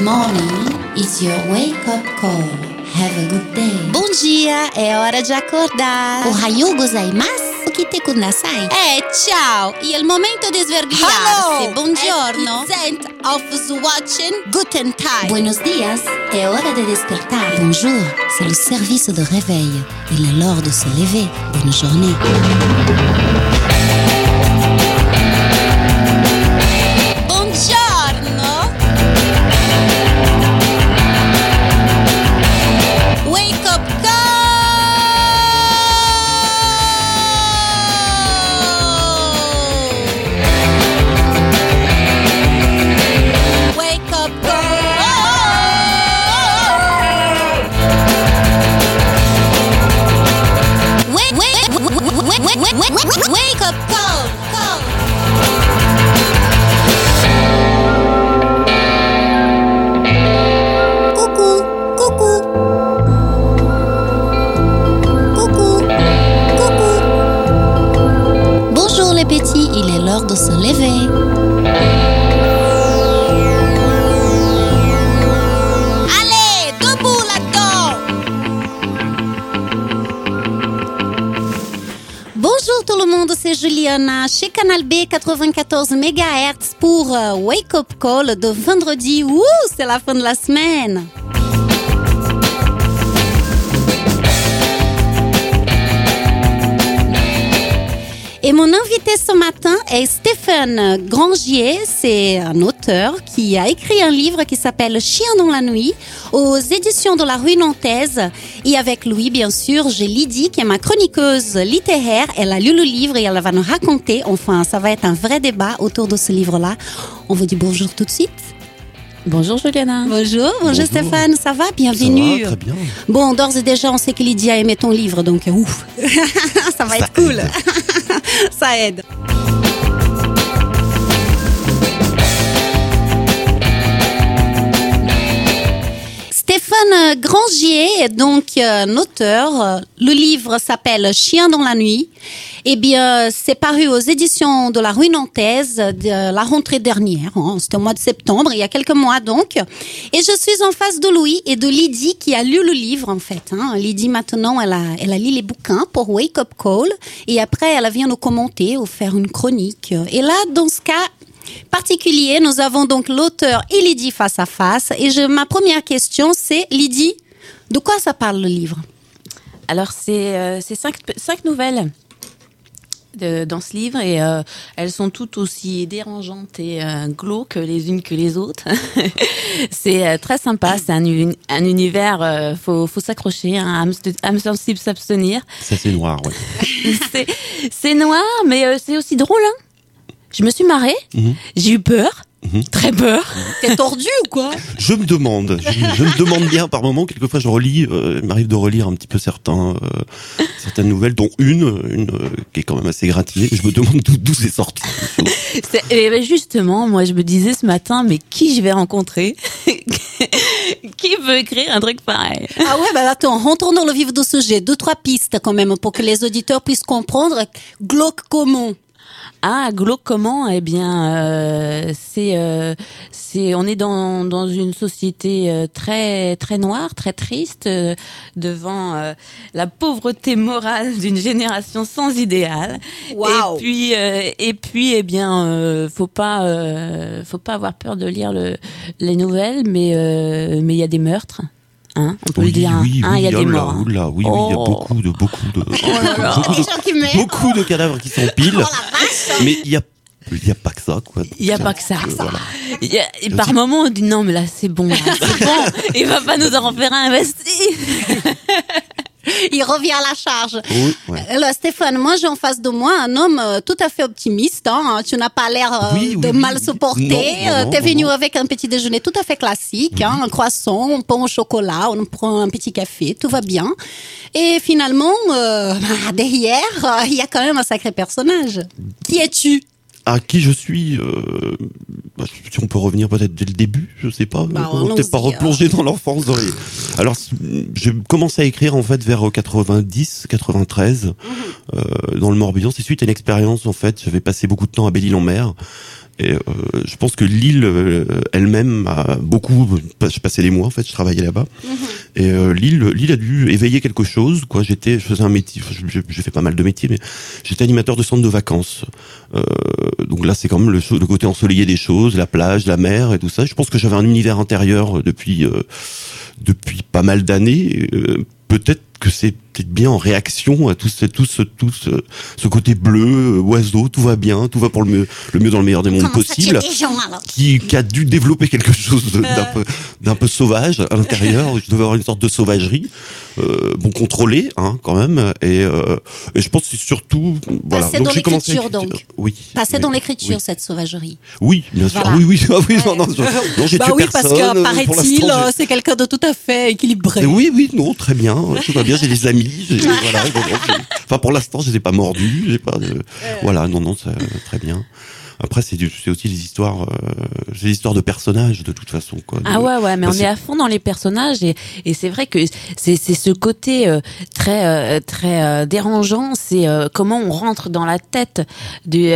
morning is your wake-up call. Have a good day. Bom dia, é hora de acordar. Ohayou gozaimasu. Okite kudasai. Ciao, è il momento di svegliarsi. Buongiorno. Of watching. Guten Tag. Buenos días, è hora de despertar. Bonjour, c'est le service de réveil. Il est l'heure de se lever. Bonne journée. Wake up call. Coucou. Bonjour les petits, il est l'heure de se lever. Allez, debout là-dedans. Bonjour tout le monde, c'est Juliana chez Canal B 94 MHz pour Wake Up Call de vendredi. Ouh, c'est la fin de la semaine. Et mon invité ce matin est Stéphane Grangier. C'est un auteur qui a écrit un livre qui s'appelle Chien dans la nuit aux éditions de la Rue Nantaise. Et avec lui, bien sûr, j'ai Lydie qui est ma chroniqueuse littéraire. Elle a lu le livre et elle va nous raconter. Enfin, ça va être un vrai débat autour de ce livre-là. On vous dit bonjour tout de suite. Bonjour Juliana. Bonjour Stéphane, ça va? Bienvenue. Ça va, très bien. Bon, d'ores et déjà, on sait que Lydie a aimé ton livre, donc ouf, ça va être cool. Ça aide. Stéphane Grangier est donc un auteur. Le livre s'appelle Chien dans la nuit. Eh bien, c'est paru aux éditions de la Rue Nantaise de la rentrée dernière. C'était au mois de septembre, il y a quelques mois donc. Et je suis en face de Louis et de Lydie qui a lu le livre en fait. Lydie maintenant, elle a lu les bouquins pour Wake Up Call. Et après, elle vient nous commenter ou faire une chronique. Et là, dans ce cas particulier, nous avons donc l'auteur et Lydie face à face. Et ma première question, c'est Lydie, de quoi ça parle le livre? Alors, c'est 5 nouvelles dans ce livre et elles sont toutes aussi dérangeantes et glauques les unes que les autres. C'est très sympa, c'est un univers, faut s'accrocher, âme sensible s'abstenir. Ça c'est noir, ouais. c'est noir, mais c'est aussi drôle, hein. Je me suis marrée, j'ai eu peur. Très peur. T'es tordu ou quoi? Je me demande bien par moment. Quelquefois, je relis. Il m'arrive de relire un petit peu certaines nouvelles, dont une qui est quand même assez gratinée. Je me demande d'où c'est sorti. Et justement, moi, je me disais ce matin, mais qui je vais rencontrer? Qui veut écrire un truc pareil? Ah ouais, attends, rentrons dans le vif du sujet. 2-3 pistes quand même pour que les auditeurs puissent comprendre. Glauque comment? Ah, glauque comment? Eh bien, on est dans une société très très noire, très triste, devant la pauvreté morale d'une génération sans idéal. Wow. Et puis, eh bien, faut pas avoir peur de lire les nouvelles, mais il y a des meurtres. Hein, on peut le dire. Oui, il y a des morts. Il y a beaucoup de cadavres qui s'empilent. Mais il y a pas que ça, quoi. Il y a pas que ça. Voilà. Et par moment, on dit non, mais là, c'est bon. Il va pas nous en faire un investi. Il revient à la charge. Oui, ouais. Alors, Stéphane, moi, j'ai en face de moi un homme tout à fait optimiste. Tu n'as pas l'air de mal se porter. T'es venu avec un petit déjeuner tout à fait classique, un croissant, un pain au chocolat, on prend un petit café, tout va bien. Et finalement, derrière, il y a quand même un sacré personnage. Qui es-tu? À qui je suis, si on peut revenir peut-être dès le début, je sais pas. On peut-être pas replonger dans l'enfance. Alors, j'ai commencé à écrire en fait vers 90, 93, dans le Morbihan. C'est suite à une expérience en fait. J'avais passé beaucoup de temps à Belle-Île-en-Mer. Et je pense que l'île elle-même a beaucoup. Je passais des mois en fait, je travaillais là-bas. Et l'île a dû éveiller quelque chose. Quoi, je faisais un métier. J'ai fait pas mal de métiers, mais j'étais animateur de centre de vacances. Donc là, c'est quand même le côté ensoleillé des choses, la plage, la mer et tout ça. Je pense que j'avais un univers intérieur depuis pas mal d'années. Peut-être que c'est peut-être bien en réaction à tout ce côté bleu, oiseau, tout va bien, tout va pour le mieux dans le meilleur des mondes possible, qui a dû développer quelque chose d'un peu sauvage à l'intérieur. Je devais avoir une sorte de sauvagerie, bon contrôlée, hein, quand même. Et je pense que c'est surtout voilà. Passer donc dans j'ai commencé l'écriture, donc. Oui. Passer dans l'écriture, oui. cette sauvagerie. Oui, bien sûr. Voilà. Ah, oui. Non, j'ai tué oui, parce personne. que paraît-il, c'est quelqu'un de tout à fait équilibré. Oui, non, très bien. Tout va bien. J'ai des amis. Voilà. Enfin, pour l'instant, je les ai pas mordus. J'ai pas. Voilà, non, c'est très bien. Après, c'est aussi les histoires, c'est l'histoire de personnages de toute façon, quoi. Ouais, mais on est à fond dans les personnages et c'est vrai que c'est ce côté très dérangeant, c'est comment on rentre dans la tête du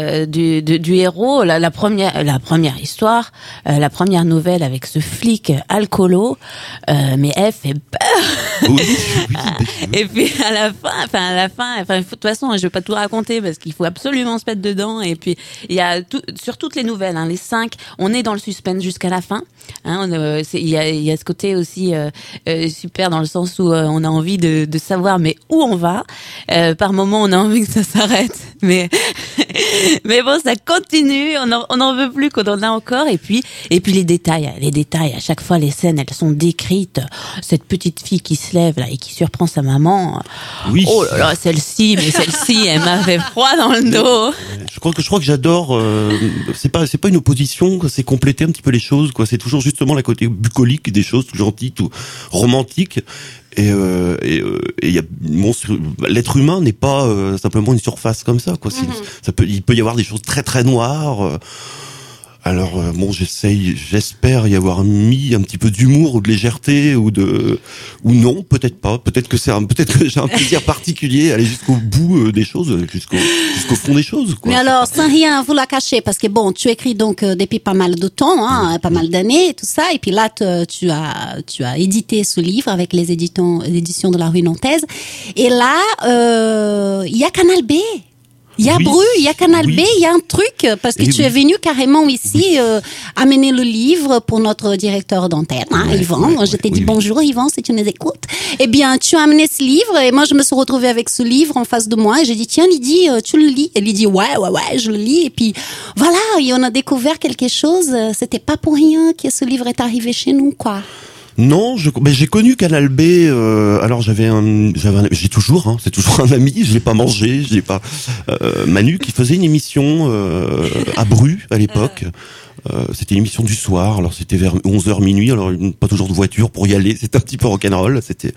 héros. La première histoire, la première nouvelle avec ce flic alcoolo, mais elle fait peur. Oui. Et puis à la fin, de toute façon, je vais pas tout raconter parce qu'il faut absolument se mettre dedans. Et puis il y a sur toutes les nouvelles, hein, les 5, on est dans le suspense jusqu'à la fin. Hein, il y a ce côté aussi super dans le sens où on a envie de savoir mais où on va. Par moment, on a envie que ça s'arrête, mais bon, ça continue. On en veut plus qu'on en a encore. Et puis les détails. À chaque fois, les scènes, elles sont décrites. Cette petite fille qui se lève là et qui surprend sa maman. Oui. Oh là là, celle-ci, elle m'a fait froid dans le dos. Je crois que j'adore. C'est pas une opposition, c'est compléter un petit peu les choses, quoi. C'est toujours justement la côté bucolique des choses, tout gentil, tout romantique. Et y a l'être humain n'est pas simplement une surface comme ça, quoi. Il peut y avoir des choses très très noires. Alors bon, j'espère y avoir mis un petit peu d'humour ou de légèreté ou non, peut-être pas. Peut-être que j'ai un plaisir particulier à aller jusqu'au bout des choses, jusqu'au fond des choses, quoi. Mais alors, sans rien vous la cacher, parce que bon, tu écris donc depuis pas mal de temps, hein, pas mal d'années et tout ça, et puis là tu as édité ce livre avec les éditions de la Rue Nantaise, et là il y a Canal B. Il y a Bru, il y a Canal B, il y a un truc, parce que tu es venu carrément ici amener le livre pour notre directeur d'antenne, hein, Yvan. Je t'ai dit bonjour Yvan, si tu nous écoutes. Eh bien, tu as amené ce livre et moi je me suis retrouvée avec ce livre en face de moi et j'ai dit tiens Lydie, tu le lis? Et Lydie ouais, je le lis. Et puis voilà, et on a découvert quelque chose. C'était pas pour rien que ce livre est arrivé chez nous, quoi. Non, j'ai connu Canal B. Alors j'ai toujours, hein, c'est toujours un ami. Je l'ai pas mangé, je l'ai pas. Manu qui faisait une émission à Bru à l'époque. C'était une émission du soir. Alors c'était vers 11h minuit. Alors pas toujours de voiture pour y aller. C'était un petit peu rock'n'roll. C'était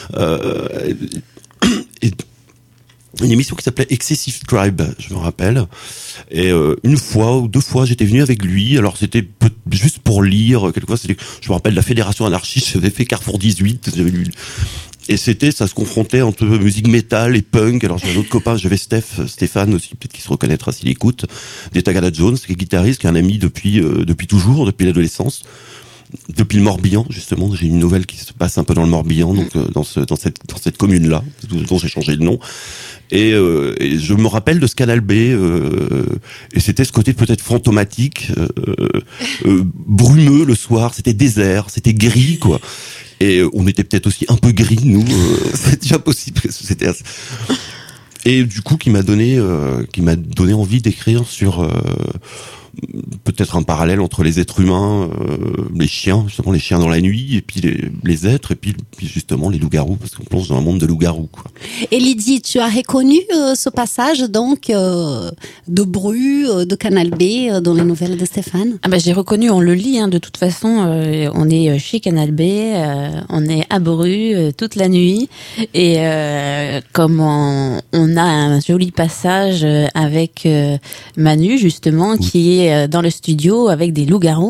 une émission qui s'appelait Excessive Tribe, je me rappelle. Et une fois ou deux fois, j'étais venu avec lui. Alors c'était juste pour lire. Quelquefois, je me rappelle la Fédération anarchiste. J'avais fait Carrefour 18. J'avais lu. Et ça se confrontait entre musique métal et punk. Alors j'avais un autre copain, j'avais Stéphane aussi, peut-être qu'il se reconnaîtra s'il écoute, des Tagada Jones, qui est guitariste, qui est un ami depuis toujours, depuis l'adolescence. Depuis le Morbihan, justement, j'ai une nouvelle qui se passe un peu dans le Morbihan, donc dans cette commune-là, dont j'ai changé de nom. Et je me rappelle de ce Canal B, et c'était ce côté peut-être fantomatique, brumeux le soir, c'était désert, c'était gris, quoi. Et on était peut-être aussi un peu gris, nous, c'est déjà possible, c'était assez... Et du coup, qui m'a donné envie d'écrire sur peut-être un parallèle entre les êtres humains, les chiens, justement les chiens dans la nuit, et puis les êtres, et puis justement les loups-garous, parce qu'on plonge dans un monde de loups-garous, quoi. Et Lydie, tu as reconnu ce passage donc de Bru, de Canal B dans les nouvelles de Stéphane? Ah bah j'ai reconnu, on le lit, hein, de toute façon, on est chez Canal B, on est à Bru toute la nuit, et comme on a un joli passage avec Manu justement qui est dans le studio avec des loups-garous.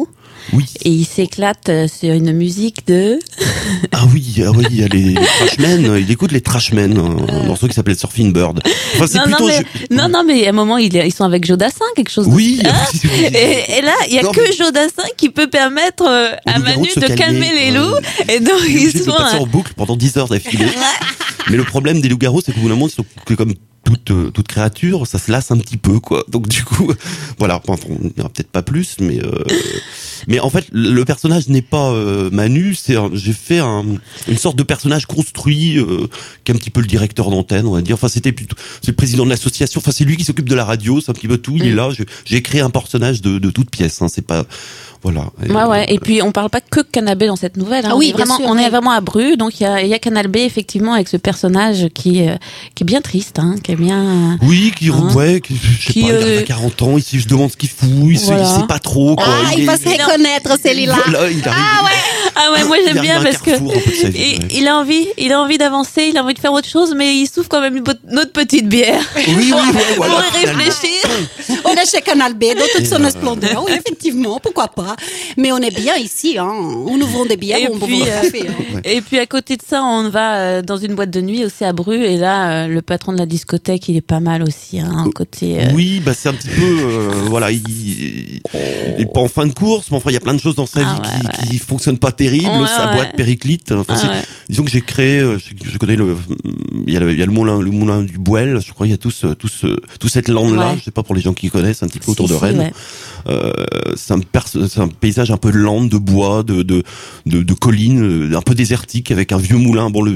Oui. Et il s'éclate sur une musique de... Ah oui, les Trashmen, il écoute les Trashmen, un morceau qui s'appelait Surfing Bird. Enfin, c'est non, mais à un moment, ils sont avec Jodassin, quelque chose oui, et là, il y a Jodassin qui peut permettre à Manu de calmer les loups. Et donc, ils sont... passer en boucle pendant 10 heures d'affilée. Mais le problème des loups-garous, c'est qu'au bout d'un moment, c'est comme toute créature, ça se lasse un petit peu, quoi. Donc du coup, voilà, on n'ira peut-être pas plus, mais en fait, le personnage n'est pas Manu, j'ai fait une sorte de personnage construit, qui est un petit peu le directeur d'antenne, on va dire. Enfin, c'est le président de l'association. Enfin, c'est lui qui s'occupe de la radio, c'est un petit peu tout. Il est là. J'ai créé un personnage de toute pièce. Hein, c'est pas. Voilà. Ouais. Et puis on parle pas que Canal B dans cette nouvelle. Hein. Ah oui, on est vraiment à Bru, donc il y a Canal B effectivement avec ce personnage qui est bien triste, hein, qui est bien. Oui, je sais pas, il a 40 ans, il se demande ce qu'il fout, il sait pas trop. Quoi. Il va se reconnaître, celui-là. Voilà, il arrive. Ah ouais, moi j'aime bien parce que il a envie d'avancer, il a envie de faire autre chose, mais il souffre quand même notre petite bière. Oui, pour y réfléchir. On est chez Canal B, dans toute son splendeur. Oui, effectivement, pourquoi pas. Mais on est bien ici, hein. On ouvre des bières, on boit un café. Hein. Et puis à côté de ça, on va dans une boîte de nuit aussi à Bru, et là, le patron de la discothèque, il est pas mal aussi, hein, côté. Oui, c'est un petit peu, voilà, il est pas en fin de course, mais enfin, il y a plein de choses dans sa vie qui fonctionnent pas terrible. Sa boîte périclite. Enfin, disons que j'ai créé, je connais il y a le moulin du Bouel, je crois, il y a tout cette lande-là, je sais pas pour les gens qui connaissent un petit peu autour de Rennes. C'est un paysage un peu de lande, de bois, de collines, un peu désertique avec un vieux moulin. Bon,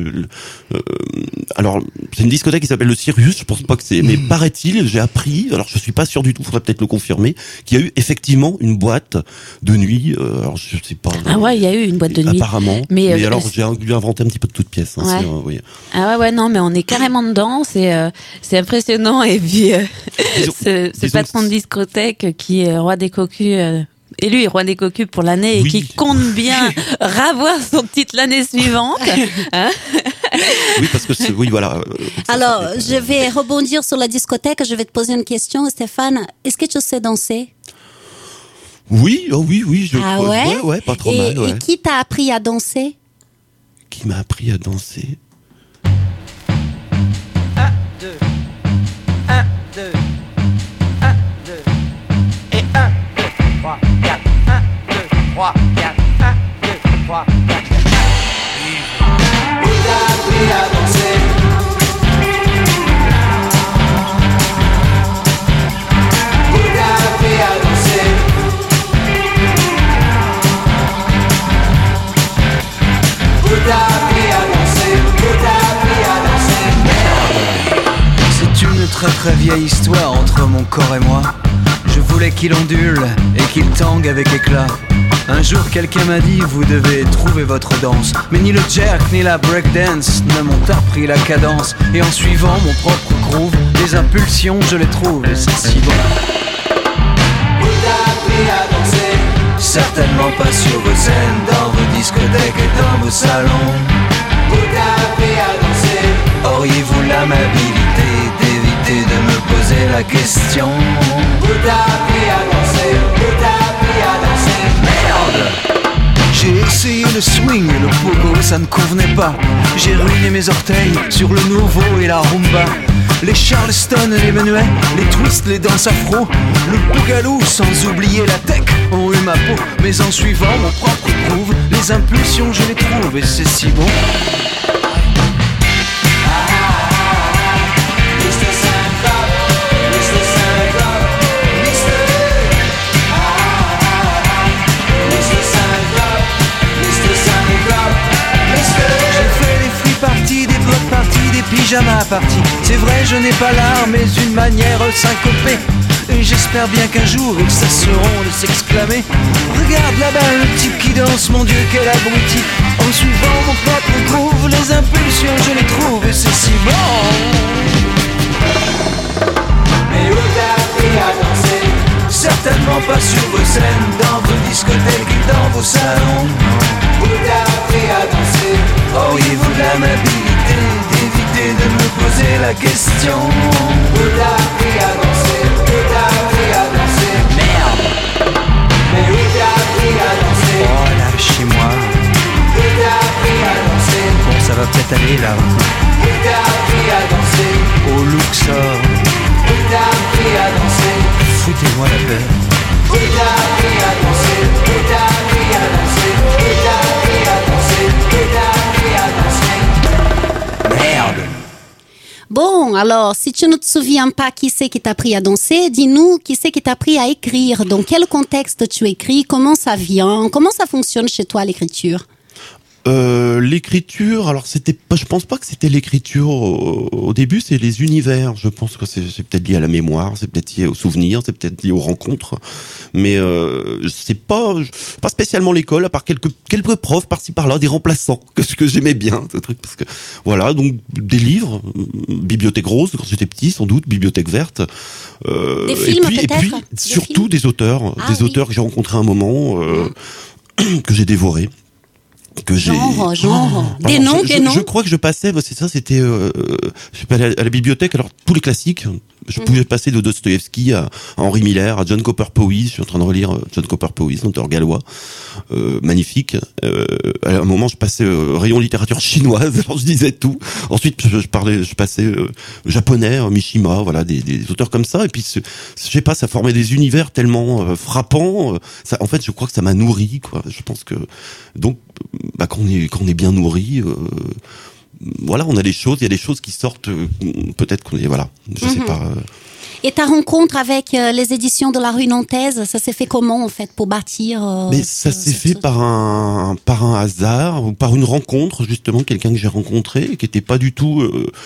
alors c'est une discothèque qui s'appelle le Sirius. Je pense pas que c'est, mais paraît-il, j'ai appris. Alors je suis pas sûr du tout. Faudrait peut-être le confirmer. Qu'il y a eu effectivement une boîte de nuit. Alors je sais pas. Ah ouais, il y a eu une boîte de nuit. Apparemment. Mais alors j'ai dû inventer un petit peu de toute pièce. Hein, oui. Ah ouais, non, mais on est carrément dedans. C'est impressionnant. Et puis ce patron de discothèque qui est roi des cocus. Élu roi des cocus pour l'année et qui compte bien ravoir son titre l'année suivante. Hein? Oui, parce que voilà. Alors, je vais rebondir sur la discothèque. Je vais te poser une question, Stéphane. Est-ce que tu sais danser? Oui, je crois. Ouais, pas trop mal. Et qui t'a appris à danser? Qui m'a appris à danser? 1, 2, 1, 2, 1, 2, et 1, 2, 3, 4, 1, 2, 3, 4, 1, 2, 3, 4. Qui t'a appris à danser? Qui t'a appris à danser? Qui t'a appris à danser? Qui t'a appris à danser? C'est une très très vieille histoire entre mon corps et moi. Je voulais qu'il ondule et qu'il tangue avec éclat. Un jour quelqu'un m'a dit vous devez trouver votre danse. Mais ni le jerk ni la breakdance ne m'ont appris la cadence. Et en suivant mon propre groove, les impulsions je les trouve et c'est si bon. Qui t'a appris à danser? Certainement pas sur vos scènes, dans vos discothèques et dans vos salons. Qui t'a appris à danser? Auriez-vous l'amabilité d'éviter de me poser la question? Qui t'a appris à danser? Qui t'a appris à danser? Merde! J'ai essayé le swing et le pogo, ça ne convenait pas. J'ai ruiné mes orteils sur le nouveau et la rumba. Les charleston et les menuets, les twists, les danses afro, le bougalou sans oublier la tech ont eu ma peau. Mais en suivant mon propre groove, les impulsions je les trouve et c'est si bon. Pyjama party, c'est vrai je n'ai pas l'art mais une manière syncopée. Et j'espère bien qu'un jour ils cesseront de s'exclamer. Regarde là-bas le type qui danse, mon Dieu quel abruti. En suivant mon propre groove, les impulsions je les trouve et c'est si bon. Mais où t'as appris à danser? Certainement pas sur vos scènes, dans vos discothèques et dans vos salons. Où t'as appris à danser? Auriez-vous de l'amabilité d'éviter de me poser la question? Où t'as appris à danser? Où t'as appris à danser? Merde! Mais où t'as appris à danser? t'es allé là? Il t'a appris à danser. Au Luxor, Il t'a appris à danser. foutez-moi la paix. Il t'a appris à danser. Il t'a appris à danser. Il t'a appris à danser. Il t'a appris à danser. Merde! Bon, alors, si tu ne te souviens pas qui c'est qui t'a appris à danser, dis-nous qui c'est qui t'a appris à écrire. Dans quel contexte tu écris? Comment ça vient? Comment ça fonctionne chez toi, l'écriture? L'écriture, alors c'était pas, je pense pas que c'était l'écriture au début, c'est les univers. Je pense que c'est peut-être lié à la mémoire, c'est peut-être lié aux souvenirs, c'est peut-être lié aux rencontres, mais c'est pas spécialement l'école, à part quelques profs par-ci par-là, des remplaçants que j'aimais bien, ce truc, parce que voilà, donc des livres, bibliothèque rose quand j'étais petit, sans doute, bibliothèque verte, des films et puis peut-être, surtout des auteurs, auteurs que j'ai rencontrés à un moment, que j'ai dévorés. Genre, des Alors, noms, des noms. Je crois que je passais, c'est ça, c'était, je sais pas, à la bibliothèque, alors tous les classiques. Je pouvais passer de Dostoïevski à Henri Miller, à John Cooper Powys. Je suis en train de relire John Cooper Powys, auteur gallois, magnifique. À un moment, je passais rayon littérature chinoise. Alors je disais tout. Ensuite, je passais japonais, Mishima, voilà, des auteurs comme ça. Et puis, je sais pas, ça formait des univers tellement frappants. Ça, en fait, je crois que ça m'a nourri, quoi. Je pense que donc, quand on est bien nourri. Voilà, on a des choses, il y a des choses qui sortent, peut-être qu'on est, voilà, je sais pas. Et ta rencontre avec les éditions de la rue Nantaise, ça s'est fait comment en fait pour bâtir Mais ça s'est fait par un hasard ou par une rencontre, justement, quelqu'un que j'ai rencontré qui était pas du tout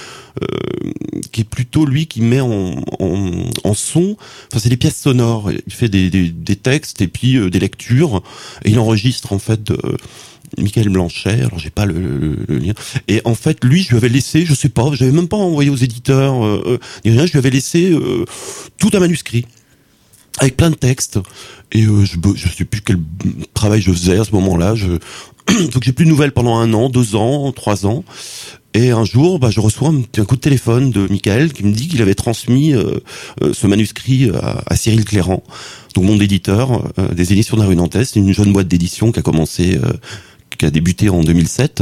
qui est plutôt lui qui met en son, enfin c'est des pièces sonores, il fait des textes et puis des lectures et il enregistre en fait Michael Blanchet, alors j'ai pas le lien. Et en fait, lui, je lui avais laissé, je sais pas, j'avais même pas envoyé aux éditeurs, ni rien, je lui avais laissé tout un manuscrit avec plein de textes. Et je sais plus quel travail je faisais à ce moment-là. Donc j'ai plus de nouvelles pendant 1 an, 2 ans, 3 ans. Et un jour, je reçois un coup de téléphone de Michael qui me dit qu'il avait transmis ce manuscrit à Cyril Clérand, donc mon éditeur des éditions de la rue Nantaise. C'est une jeune boîte d'édition qui a commencé, qui a débuté en 2007.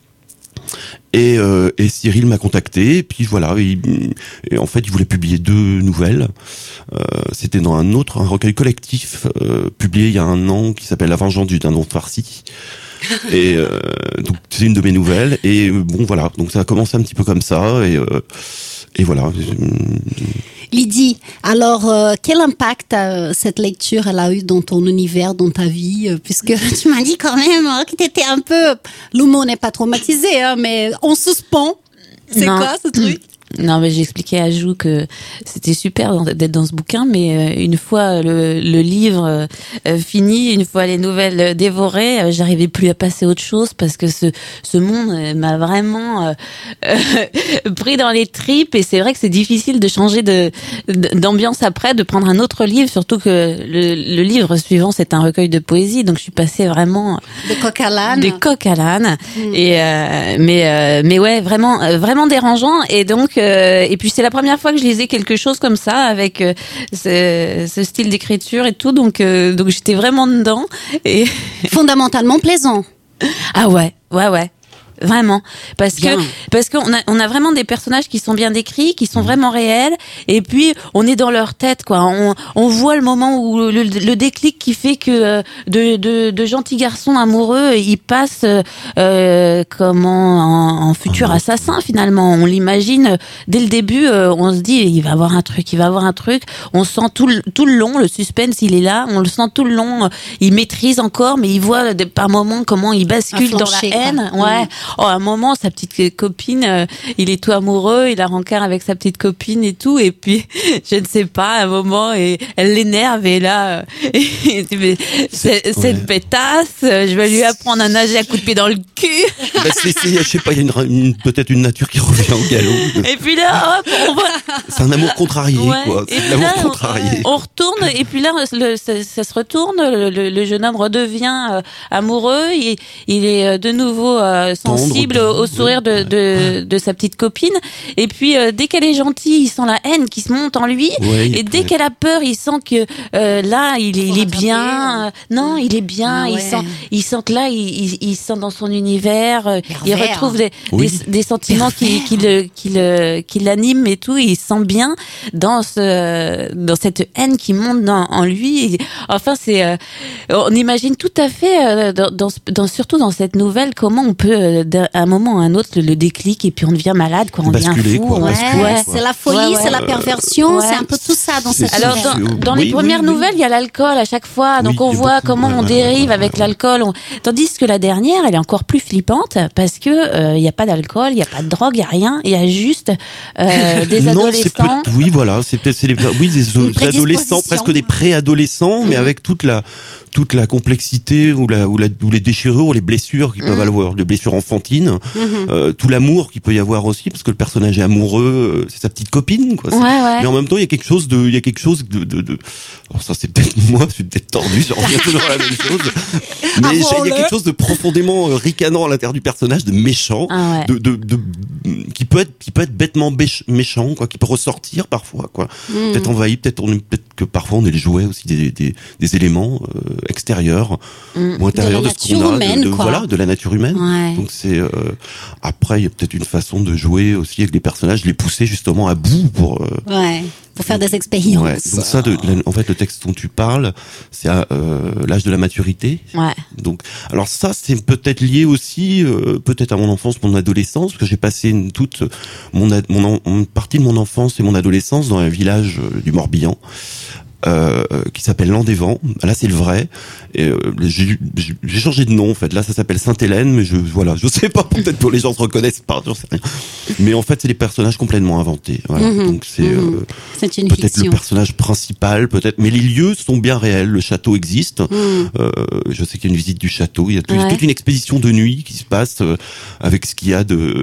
Et Cyril m'a contacté, et puis voilà, et en fait il voulait publier 2 nouvelles. C'était dans un recueil collectif publié il y a 1 an qui s'appelle La vengeance du dindon farci. Et donc c'est une de mes nouvelles, et bon voilà, donc ça a commencé un petit peu comme ça, et voilà. Lydie, alors quel impact cette lecture elle a eu dans ton univers, dans ta vie, puisque tu m'as dit quand même que t'étais un peu, le mot n'est pas traumatisé, hein, mais en suspens. C'est quoi ce truc? Non, mais j'ai expliqué à Jou que c'était super d'être dans ce bouquin, mais une fois le livre fini, une fois les nouvelles dévorées, j'arrivais plus à passer à autre chose parce que ce monde m'a vraiment pris dans les tripes, et c'est vrai que c'est difficile de changer d'ambiance après, de prendre un autre livre, surtout que le livre suivant c'est un recueil de poésie, donc je suis passée vraiment de coq à l'âne. Des coq à l'âne. Et mais ouais, vraiment dérangeant, et donc et puis c'est la première fois que je lisais quelque chose comme ça avec ce style d'écriture et tout, donc j'étais vraiment dedans, et fondamentalement plaisant. Ah ouais. Vraiment, parce qu'on a vraiment des personnages qui sont bien décrits, qui sont vraiment réels, et puis on est dans leur tête, quoi. On voit le moment où le déclic qui fait que de gentils garçons amoureux, ils passent en futur assassin finalement. On l'imagine dès le début, on se dit il va avoir un truc. On sent tout le long, le suspense il est là, on le sent tout le long. Il maîtrise encore, mais il voit par moments comment il bascule dans la haine. Quoi. Ouais. Oh, à un moment, sa petite copine, il est tout amoureux, il a rencard avec sa petite copine et tout, et puis, je ne sais pas, à un moment, et elle l'énerve, et là, cette pétasse, je vais lui apprendre à nager à coups de pied dans le cul. Je sais pas, il y a peut-être une nature qui revient au galop. Et puis là, hop, on voit... C'est un amour contrarié, quoi. C'est l'amour contrarié. On retourne, et puis là, ça se retourne, le jeune homme redevient amoureux, il est de nouveau sans sensible au sourire de sa petite copine. Et puis dès qu'elle est gentille, il sent la haine qui se monte en lui. Ouais, et dès qu'elle a peur, il sent que là, il est bien. Non, il est bien. Il sent que là, il sent dans son univers. Il retrouve des sentiments qui l'animent et tout. Il se sent bien dans cette haine qui monte en lui. Et, enfin, on imagine tout à fait surtout dans cette nouvelle comment on peut d'un moment à un autre le déclic et puis on devient malade, on devient fou. C'est la folie, c'est la perversion, c'est un peu tout ça dans cette. Alors dans les premières nouvelles, il y a l'alcool à chaque fois, donc on voit comment on dérive avec l'alcool. Tandis que la dernière, elle est encore plus flippante parce que il y a pas d'alcool, il y a pas de drogue, il y a rien, il y a juste des adolescents. Oui, voilà, c'est des adolescents, presque des préadolescents, mais avec toute la complexité ou les déchirures ou les blessures qu'ils peuvent avoir, des blessures enfantines, tout l'amour qu'il peut y avoir aussi, parce que le personnage est amoureux, c'est sa petite copine, quoi. Mais en même temps, il y a quelque chose de alors ça, c'est peut-être moi, je suis peut-être tordu, je reviens toujours à la même chose. Mais il y a quelque chose de profondément ricanant à l'intérieur du personnage, de méchant, qui peut être bêtement méchant, quoi, qui peut ressortir parfois, quoi. Peut-être envahi, peut-être que parfois on est le jouet aussi des éléments extérieurs ou intérieurs de ce qu'on a, de la nature humaine. Donc c'est après il y a peut-être une façon de jouer aussi avec les personnages, les pousser justement à bout pour faire des expériences. Ouais. Donc ça, en fait, le texte dont tu parles, c'est à l'âge de la maturité. Donc, alors ça, c'est peut-être lié aussi, peut-être à mon enfance, mon adolescence, parce que j'ai passé une partie de mon enfance et mon adolescence dans un village du Morbihan. Qui s'appelle Landévent. Là, c'est le vrai. Et j'ai changé de nom en fait. Là, ça s'appelle Sainte-Hélène, mais je sais pas. Peut-être que les gens se reconnaissent pas. J'en sais rien. Mais en fait, c'est des personnages complètement inventés. Voilà. Donc c'est une peut-être fiction. le personnage principal, peut-être. Mais les lieux sont bien réels. Le château existe. Je sais qu'il y a une visite du château. Il y a toute une expédition de nuit qui se passe avec ce qu'il y a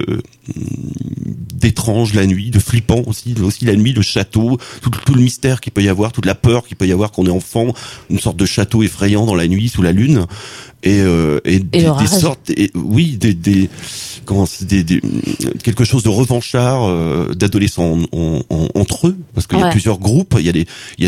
d'étrange la nuit, de flippant aussi la nuit, le château, tout le mystère qu'il peut y avoir, toute la peur qu'il peut y avoir qu'on est enfant, une sorte de château effrayant dans la nuit sous la lune et des sortes quelque chose de revanchard d'adolescents entre eux, parce qu'il y a plusieurs groupes, il y a des il y a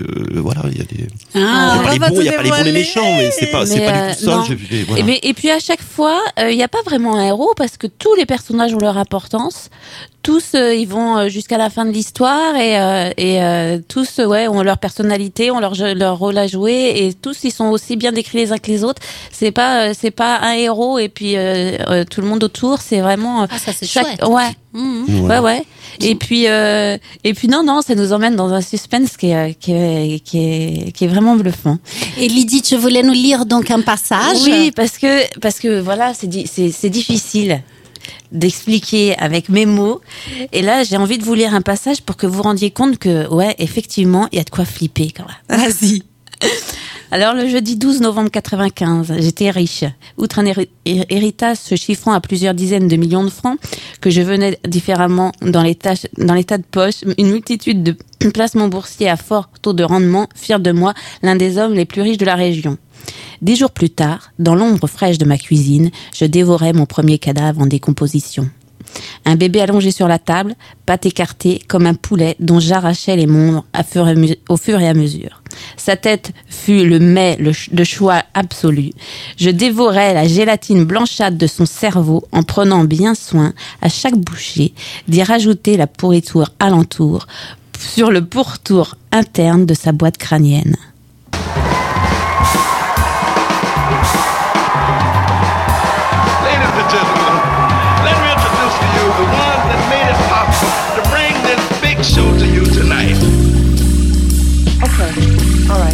pas les bons, les méchants, mais c'est pas du tout ça. Et puis à chaque fois, il n'y a pas vraiment un héros parce que tous les personnages ont leur importance. Tous ils vont jusqu'à la fin de l'histoire et tous ont leur personnalité, ont leur rôle à jouer et tous ils sont aussi bien décrits les uns que les autres. C'est pas un héros et puis tout le monde autour, c'est vraiment ça c'est chouette. Ouais. Et puis non, ça nous emmène dans un suspense qui est vraiment bluffant. Et Lydie, tu voulais nous lire donc un passage? Oui, parce que voilà, c'est difficile d'expliquer avec mes mots. Et là, j'ai envie de vous lire un passage pour que vous rendiez compte que, effectivement, il y a de quoi flipper quand même. Vas-y. Alors, le jeudi 12 novembre 95, j'étais riche. Outre un héritage se chiffrant à plusieurs dizaines de millions de francs, que je venais différemment dans l'état de poche, une multitude de placements boursiers à fort taux de rendement, firent de moi l'un des hommes les plus riches de la région. 10 jours plus tard, dans l'ombre fraîche de ma cuisine, je dévorais mon premier cadavre en décomposition. Un bébé allongé sur la table, pattes écartées comme un poulet dont j'arrachais les membres au fur et à mesure. Sa tête fut le mets de choix absolu. Je dévorais la gélatine blanchâtre de son cerveau en prenant bien soin, à chaque bouchée, d'y rajouter la pourriture alentour sur le pourtour interne de sa boîte crânienne. Show to you tonight. Okay, all right.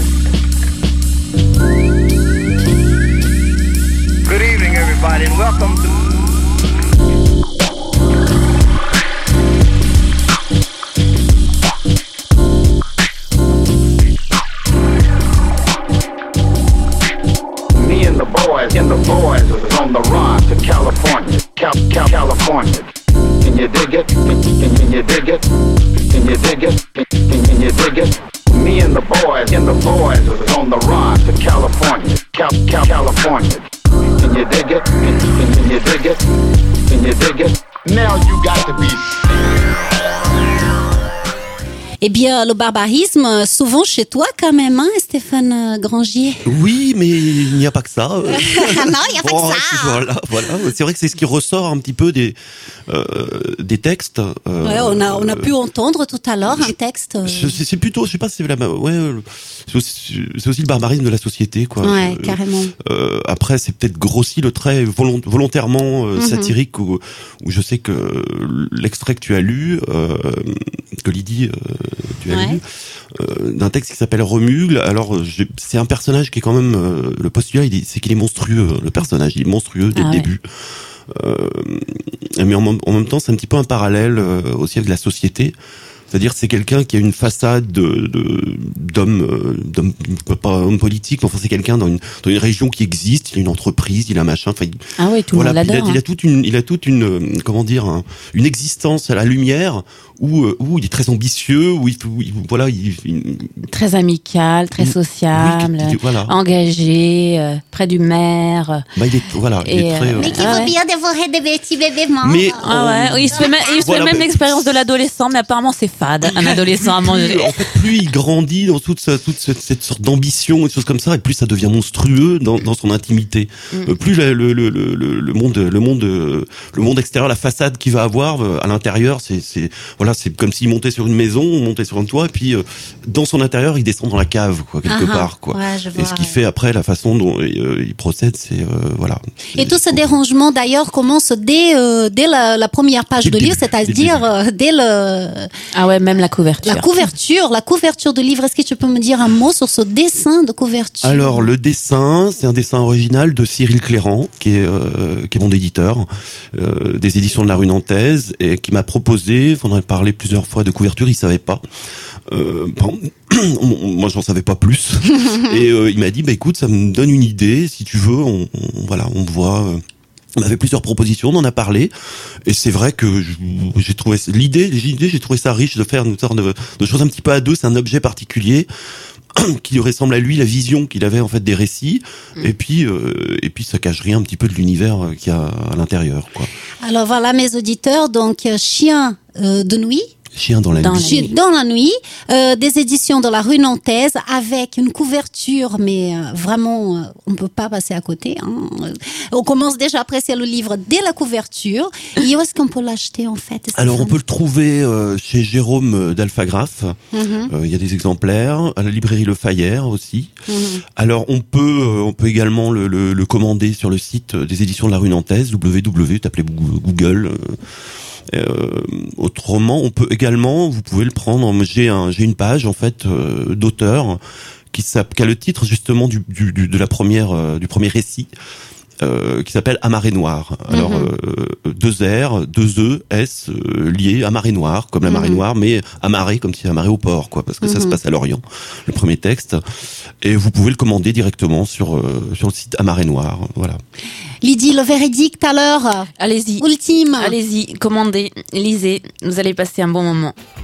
Good evening, everybody, and welcome to... dig it? Now you got to be. Eh bien, le barbarisme, souvent chez toi quand même, hein, Stéphane Grangier. Oui, mais il n'y a pas que ça. Non, il n'y a pas que ça. Voilà. C'est vrai que c'est ce qui ressort un petit peu des textes. Ouais, on a pu entendre tout à l'heure un texte. C'est plutôt, je sais pas si c'est c'est aussi le barbarisme de la société, quoi. Ouais, carrément. Après, c'est peut-être grossi le trait volontairement satirique où je sais que l'extrait que tu as lu, que Lydie tu as lu, d'un texte qui s'appelle Remugle. Alors, c'est un personnage qui est quand même le postulat, c'est qu'il est monstrueux. Le personnage, il est monstrueux dès le début. Mais en même temps, c'est un petit peu un parallèle aussi avec la société. C'est-à-dire c'est quelqu'un qui a une façade d'homme pas homme politique, mais enfin c'est quelqu'un dans une région qui existe, il a une entreprise, il a un machin, enfin ah oui, tout le monde l'adore. Il a toute une comment dire, une existence à la lumière où il est très ambitieux, où il très amical, très sociable, engagé, près du maire. Il est très mais qui veut bien dévorer des petits bébés morts. Mais il se fait même l'expérience de l'adolescent, mais apparemment c'est fade, un adolescent à manger. En fait, plus il grandit dans toute cette sorte d'ambition et de choses comme ça, et plus ça devient monstrueux dans son intimité. Plus le monde extérieur, la façade qu'il va avoir à l'intérieur, c'est comme s'il montait sur une maison, montait sur un toit, et puis dans son intérieur, il descend dans la cave, quoi, quelque part, quoi. Ouais, et ce qui fait après la façon dont il procède, c'est voilà. Et tout ce dérangement d'ailleurs commence dès la première page de livre, c'est-à-dire dès le. Ah ouais, même la couverture. La couverture de livre. Est-ce que tu peux me dire un mot sur ce dessin de couverture? Alors le dessin, c'est un dessin original de Cyril Cléran, qui est mon éditeur des éditions de la Rue Nantaise, et qui m'a proposé, on en a parlé plusieurs fois de couverture, il savait pas. Moi j'en savais pas plus. Et il m'a dit écoute, ça me donne une idée, si tu veux, on voit. On avait plusieurs propositions, on en a parlé, et c'est vrai que j'ai trouvé j'ai trouvé ça riche de faire une sorte de choses un petit peu à deux. C'est un objet particulier qui ressemble à lui, la vision qu'il avait en fait des récits, et puis ça cache rien un petit peu de l'univers qu'il y a à l'intérieur, quoi. Alors voilà mes auditeurs, donc Chien de nuit. Chien dans la nuit. Dans la nuit, des éditions de la Rue Nantaise avec une couverture, mais vraiment, on peut pas passer à côté. Hein. On commence déjà à apprécier le livre dès la couverture. Et où est-ce qu'on peut l'acheter en fait? Alors on peut le trouver chez Jérôme d'Alphagraphe. Il y a des exemplaires à la librairie Le Fayère aussi. Alors on peut également le commander sur le site des éditions de la Rue Nantaise, tapez Google. Autrement, vous pouvez le prendre. J'ai une page en fait d'auteur qui a le titre justement du premier récit. Qui s'appelle À marée noire. Alors 2 R, 2 E, S liés à marée noire, comme la marée noire, mais amarré comme si amarré au port, quoi, parce que ça se passe à Lorient. Le premier texte, et vous pouvez le commander directement sur le site À marée noire. Voilà. Lydie, le verdict alors. Allez-y. Ultime. Allez-y, commandez, lisez, vous allez passer un bon moment.